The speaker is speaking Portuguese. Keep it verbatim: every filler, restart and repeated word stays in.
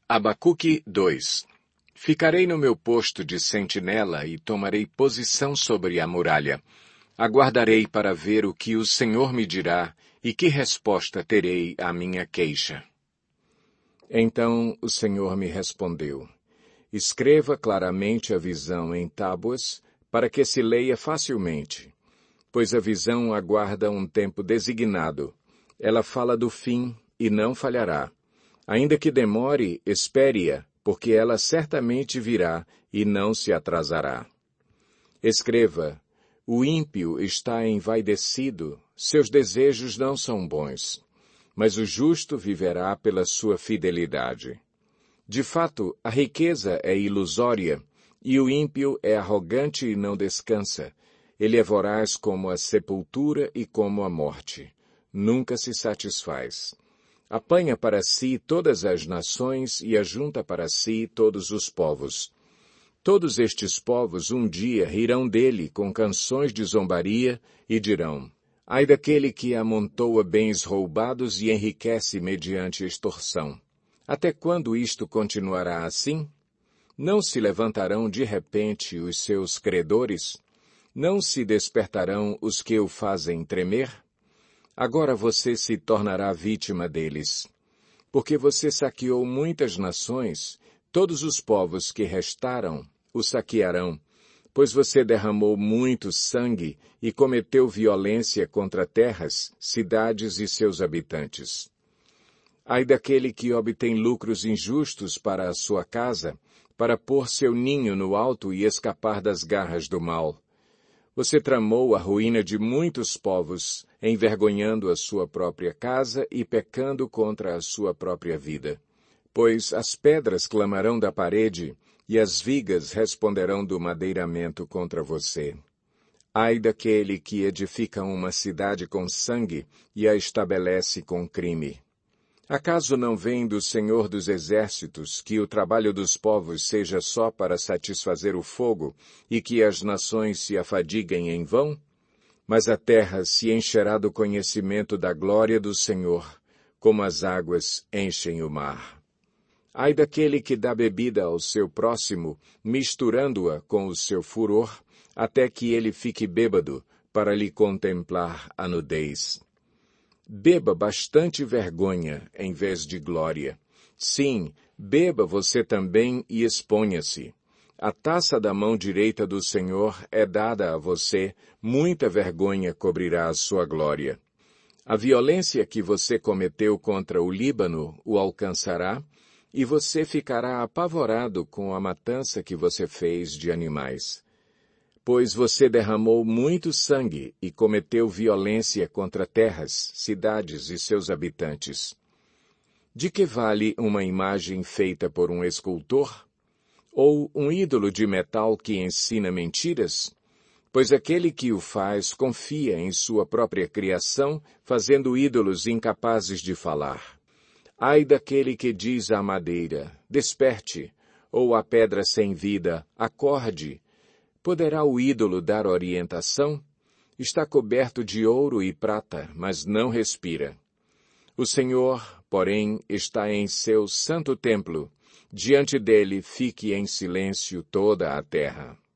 Abacuque dois. Ficarei no meu posto de sentinela e tomarei posição sobre a muralha. Aguardarei para ver o que o Senhor me dirá e que resposta terei à minha queixa. Então o Senhor me respondeu: Escreva claramente a visão em tábuas, para que se leia facilmente. Pois a visão aguarda um tempo designado. Ela fala do fim e não falhará. Ainda que demore, espere-a, porque ela certamente virá e não se atrasará. Escreva: o ímpio está envaidecido, seus desejos não são bons, mas o justo viverá pela sua fidelidade. De fato, a riqueza é ilusória, e o ímpio é arrogante e não descansa. Ele é voraz como a sepultura e como a morte. Nunca se satisfaz. Apanha para si todas as nações e ajunta para si todos os povos. Todos estes povos um dia rirão dele com canções de zombaria e dirão: ai daquele que amontoa bens roubados e enriquece mediante extorsão. Até quando isto continuará assim? Não se levantarão de repente os seus credores? Não se despertarão os que o fazem tremer? Agora você se tornará vítima deles. Porque você saqueou muitas nações, todos os povos que restaram o saquearão, pois você derramou muito sangue e cometeu violência contra terras, cidades e seus habitantes. Ai daquele que obtém lucros injustos para a sua casa, para pôr seu ninho no alto e escapar das garras do mal. Você tramou a ruína de muitos povos, envergonhando a sua própria casa e pecando contra a sua própria vida. Pois as pedras clamarão da parede, e as vigas responderão do madeiramento contra você. Ai daquele que edifica uma cidade com sangue e a estabelece com crime. Acaso não vem do Senhor dos Exércitos que o trabalho dos povos seja só para satisfazer o fogo e que as nações se afadiguem em vão? Mas a terra se encherá do conhecimento da glória do Senhor, como as águas enchem o mar. Ai daquele que dá bebida ao seu próximo, misturando-a com o seu furor, até que ele fique bêbado, para lhe contemplar a nudez. Beba bastante vergonha, em vez de glória. Sim, beba você também e exponha-se. A taça da mão direita do Senhor é dada a você, muita vergonha cobrirá a sua glória. A violência que você cometeu contra o Líbano o alcançará, e você ficará apavorado com a matança que você fez de animais. Pois você derramou muito sangue e cometeu violência contra terras, cidades e seus habitantes. De que vale uma imagem feita por um escultor? Ou um ídolo de metal que ensina mentiras? Pois aquele que o faz confia em sua própria criação, fazendo ídolos incapazes de falar. Ai daquele que diz à madeira, desperte, ou à pedra sem vida, acorde. Poderá o ídolo dar orientação? Está coberto de ouro e prata, mas não respira. O Senhor, porém, está em seu santo templo. Diante dele fique em silêncio toda a terra.